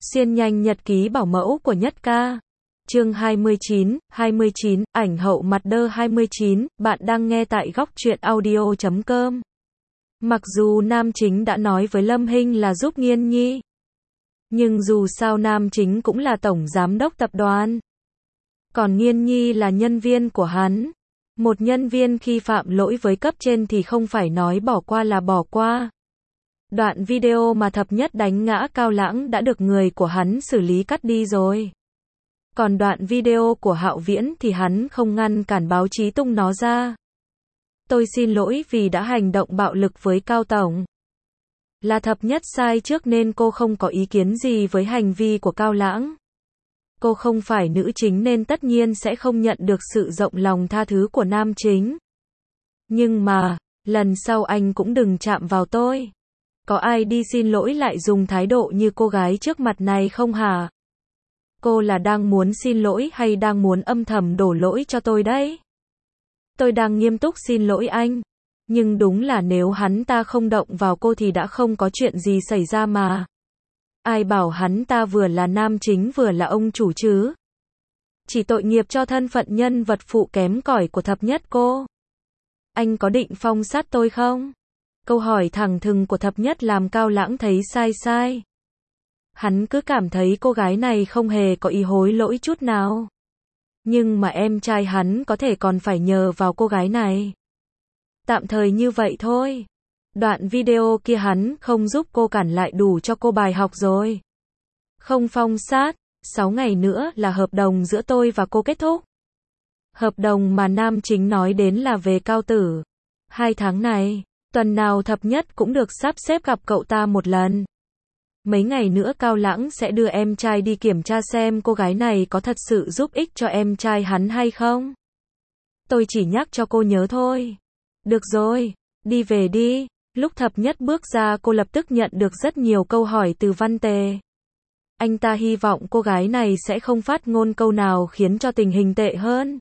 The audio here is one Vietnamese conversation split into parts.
Xuyên nhanh nhật ký bảo mẫu của Nhất Ca. Chương 29, ảnh hậu mặt đơ 29, bạn đang nghe tại góc truyện audio.com. Mặc dù nam chính đã nói với Lâm Hinh là giúp Nghiên Nhi, nhưng dù sao nam chính cũng là tổng giám đốc tập đoàn. Còn Nghiên Nhi là nhân viên của hắn. Một nhân viên khi phạm lỗi với cấp trên thì không phải nói bỏ qua là bỏ qua. Đoạn video mà Thập Nhất đánh ngã Cao Lãng đã được người của hắn xử lý cắt đi rồi. Còn đoạn video của Hạo Viễn thì hắn không ngăn cản báo chí tung nó ra. Tôi xin lỗi vì đã hành động bạo lực với Cao Tổng. Là Thập Nhất sai trước nên cô không có ý kiến gì với hành vi của Cao Lãng. Cô không phải nữ chính nên tất nhiên sẽ không nhận được sự rộng lòng tha thứ của nam chính. Nhưng mà, lần sau anh cũng đừng chạm vào tôi. Có ai đi xin lỗi lại dùng thái độ như cô gái trước mặt này không hả? Cô là đang muốn xin lỗi hay đang muốn âm thầm đổ lỗi cho tôi đấy? Tôi đang nghiêm túc xin lỗi anh. Nhưng đúng là nếu hắn ta không động vào cô thì đã không có chuyện gì xảy ra mà. Ai bảo hắn ta vừa là nam chính vừa là ông chủ chứ? Chỉ tội nghiệp cho thân phận nhân vật phụ kém cỏi của Thập Nhất cô. Anh có định phong sát tôi không? Câu hỏi thẳng thừng của Thập Nhất làm Cao Lãng thấy sai. Hắn cứ cảm thấy cô gái này không hề có ý hối lỗi chút nào. Nhưng mà em trai hắn có thể còn phải nhờ vào cô gái này. Tạm thời như vậy thôi. Đoạn video kia hắn không giúp cô cản lại đủ cho cô bài học rồi. Không phong sát, 6 ngày nữa là hợp đồng giữa tôi và cô kết thúc. Hợp đồng mà nam chính nói đến là về Cao Tử. 2 tháng này, tuần nào Thập Nhất cũng được sắp xếp gặp cậu ta một lần. Mấy ngày nữa Cao Lãng sẽ đưa em trai đi kiểm tra xem cô gái này có thật sự giúp ích cho em trai hắn hay không. Tôi chỉ nhắc cho cô nhớ thôi. Được rồi, đi về đi. Lúc Thập Nhất bước ra cô lập tức nhận được rất nhiều câu hỏi từ Văn Tề. Anh ta hy vọng cô gái này sẽ không phát ngôn câu nào khiến cho tình hình tệ hơn.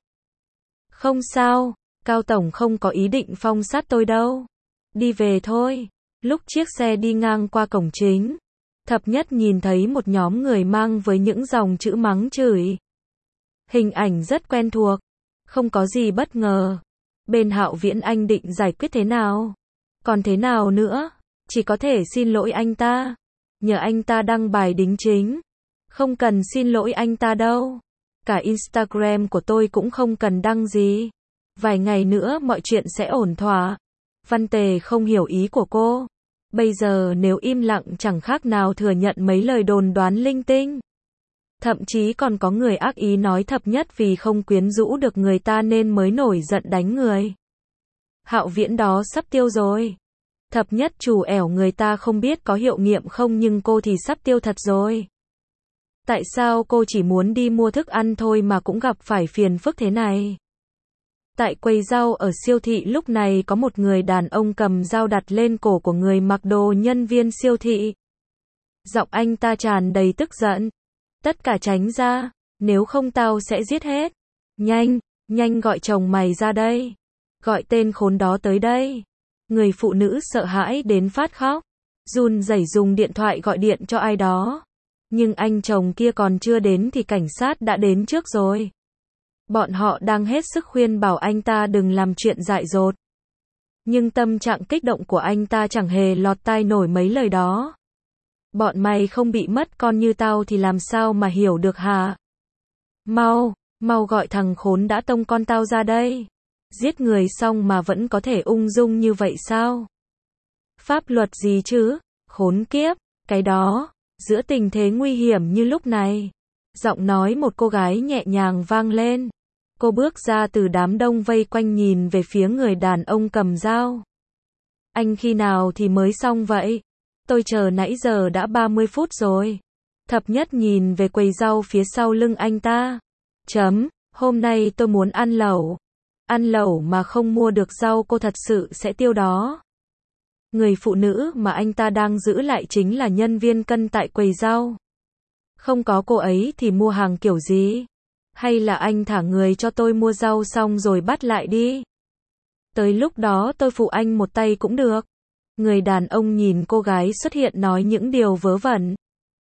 Không sao, Cao Tổng không có ý định phong sát tôi đâu. Đi về thôi. Lúc chiếc xe đi ngang qua cổng chính, Thập Nhất nhìn thấy một nhóm người mang với những dòng chữ mắng chửi. Hình ảnh rất quen thuộc. Không có gì bất ngờ. Bên Hạo Viễn anh định giải quyết thế nào? Còn thế nào nữa? Chỉ có thể xin lỗi anh ta. Nhờ anh ta đăng bài đính chính. Không cần xin lỗi anh ta đâu. Cả Instagram của tôi cũng không cần đăng gì. Vài ngày nữa mọi chuyện sẽ ổn thỏa. Văn Tề không hiểu ý của cô. Bây giờ nếu im lặng chẳng khác nào thừa nhận mấy lời đồn đoán linh tinh. Thậm chí còn có người ác ý nói Thập Nhất vì không quyến rũ được người ta nên mới nổi giận đánh người. Hạo Viễn đó sắp tiêu rồi. Thập Nhất chủ ẻo người ta không biết có hiệu nghiệm không nhưng cô thì sắp tiêu thật rồi. Tại sao cô chỉ muốn đi mua thức ăn thôi mà cũng gặp phải phiền phức thế này? Tại quầy rau ở siêu thị lúc này có một người đàn ông cầm dao đặt lên cổ của người mặc đồ nhân viên siêu thị. Giọng anh ta tràn đầy tức giận. Tất cả tránh ra, nếu không tao sẽ giết hết. Nhanh gọi chồng mày ra đây. Gọi tên khốn đó tới đây. Người phụ nữ sợ hãi đến phát khóc. Run rẩy dùng điện thoại gọi điện cho ai đó. Nhưng anh chồng kia còn chưa đến thì cảnh sát đã đến trước rồi. Bọn họ đang hết sức khuyên bảo anh ta đừng làm chuyện dại dột. Nhưng tâm trạng kích động của anh ta chẳng hề lọt tai nổi mấy lời đó. Bọn mày không bị mất con như tao thì làm sao mà hiểu được hả? Mau gọi thằng khốn đã tông con tao ra đây. Giết người xong mà vẫn có thể ung dung như vậy sao? Pháp luật gì chứ? Khốn kiếp, cái đó. Giữa tình thế nguy hiểm như lúc này, giọng nói một cô gái nhẹ nhàng vang lên. Cô bước ra từ đám đông vây quanh nhìn về phía người đàn ông cầm dao. Anh khi nào thì mới xong vậy? Tôi chờ nãy giờ đã 30 phút rồi. Thập Nhất nhìn về quầy rau phía sau lưng anh ta. Hôm nay tôi muốn ăn lẩu. Ăn lẩu mà không mua được rau cô thật sự sẽ tiêu đó. Người phụ nữ mà anh ta đang giữ lại chính là nhân viên cân tại quầy rau. Không có cô ấy thì mua hàng kiểu gì? Hay là anh thả người cho tôi mua rau xong rồi bắt lại đi? Tới lúc đó tôi phụ anh một tay cũng được. Người đàn ông nhìn cô gái xuất hiện nói những điều vớ vẩn.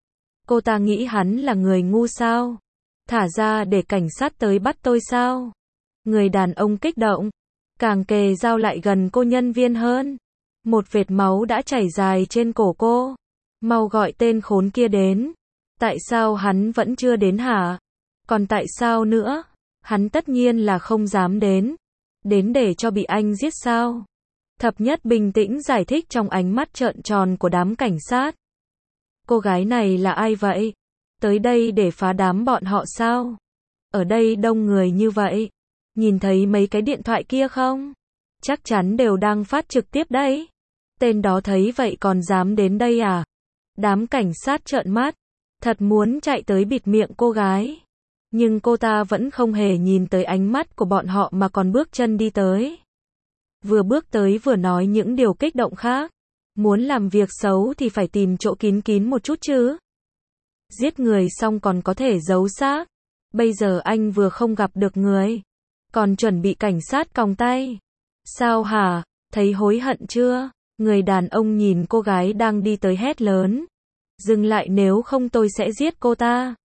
Cô ta nghĩ hắn là người ngu sao? Thả ra để cảnh sát tới bắt tôi sao? Người đàn ông kích động, càng kề dao lại gần cô nhân viên hơn. Một vệt máu đã chảy dài trên cổ cô. Mau gọi tên khốn kia đến. Tại sao hắn vẫn chưa đến hả? Còn tại sao nữa? Hắn tất nhiên là không dám đến. Đến để cho bị anh giết sao? Thập Nhất bình tĩnh giải thích trong ánh mắt trợn tròn của đám cảnh sát. Cô gái này là ai vậy? Tới đây để phá đám bọn họ sao? Ở đây đông người như vậy. Nhìn thấy mấy cái điện thoại kia không? Chắc chắn đều đang phát trực tiếp đấy. Tên đó thấy vậy còn dám đến đây à? Đám cảnh sát trợn mắt. Thật muốn chạy tới bịt miệng cô gái. Nhưng cô ta vẫn không hề nhìn tới ánh mắt của bọn họ mà còn bước chân đi tới. Vừa bước tới vừa nói những điều kích động khác. Muốn làm việc xấu thì phải tìm chỗ kín kín một chút chứ. Giết người xong còn có thể giấu xác. Bây giờ anh vừa không gặp được người, còn chuẩn bị cảnh sát còng tay. Sao hả? Thấy hối hận chưa? Người đàn ông nhìn cô gái đang đi tới hét lớn. Dừng lại, nếu không tôi sẽ giết cô ta.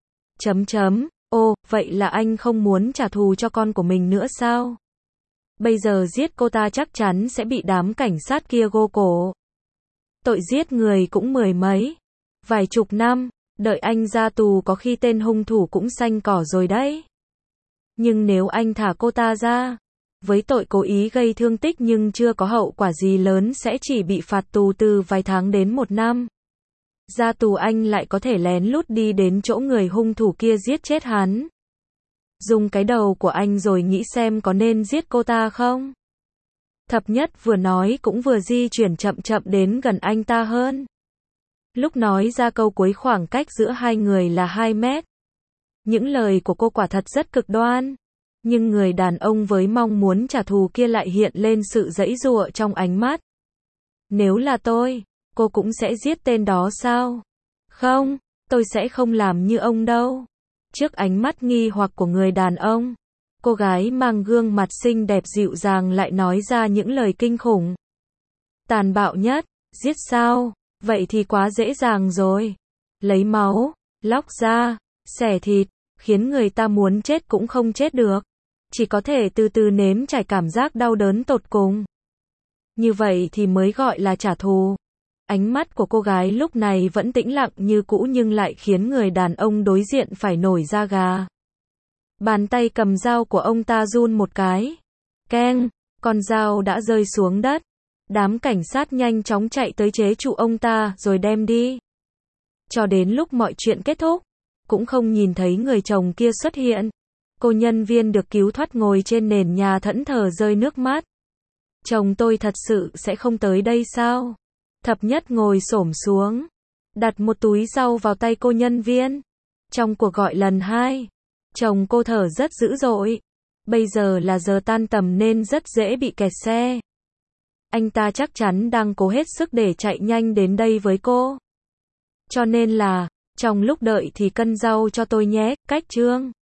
Ô, vậy là anh không muốn trả thù cho con của mình nữa sao? Bây giờ giết cô ta chắc chắn sẽ bị đám cảnh sát kia gô cổ. Tội giết người cũng mười mấy, vài chục năm, đợi anh ra tù có khi tên hung thủ cũng xanh cỏ rồi đấy. Nhưng nếu anh thả cô ta ra, với tội cố ý gây thương tích nhưng chưa có hậu quả gì lớn sẽ chỉ bị phạt tù từ vài tháng đến 1 năm. Ra tù anh lại có thể lén lút đi đến chỗ người hung thủ kia giết chết hắn. Dùng cái đầu của anh rồi nghĩ xem có nên giết cô ta không? Thập Nhất vừa nói cũng vừa di chuyển chậm chậm đến gần anh ta hơn. Lúc nói ra câu cuối khoảng cách giữa hai người là 2 mét. Những lời của cô quả thật rất cực đoan. Nhưng người đàn ông với mong muốn trả thù kia lại hiện lên sự giãy giụa trong ánh mắt. Nếu là tôi, cô cũng sẽ giết tên đó sao? Không, tôi sẽ không làm như ông đâu. Trước ánh mắt nghi hoặc của người đàn ông, cô gái mang gương mặt xinh đẹp dịu dàng lại nói ra những lời kinh khủng. Tàn bạo nhất, giết sao? Vậy thì quá dễ dàng rồi. Lấy máu, lóc da, xẻ thịt, khiến người ta muốn chết cũng không chết được. Chỉ có thể từ từ nếm trải cảm giác đau đớn tột cùng. Như vậy thì mới gọi là trả thù. Ánh mắt của cô gái lúc này vẫn tĩnh lặng như cũ nhưng lại khiến người đàn ông đối diện phải nổi da gà. Bàn tay cầm dao của ông ta run một cái. Keng, con dao đã rơi xuống đất. Đám cảnh sát nhanh chóng chạy tới chế trụ ông ta rồi đem đi. Cho đến lúc mọi chuyện kết thúc, cũng không nhìn thấy người chồng kia xuất hiện. Cô nhân viên được cứu thoát ngồi trên nền nhà thẫn thờ rơi nước mắt. Chồng tôi thật sự sẽ không tới đây sao? Thập Nhất ngồi xổm xuống, đặt một túi rau vào tay cô nhân viên. Trong cuộc gọi lần 2, chồng cô thở rất dữ dội. Bây giờ là giờ tan tầm nên rất dễ bị kẹt xe. Anh ta chắc chắn đang cố hết sức để chạy nhanh đến đây với cô. Cho nên là, trong lúc đợi thì cân rau cho tôi nhé, cách chương.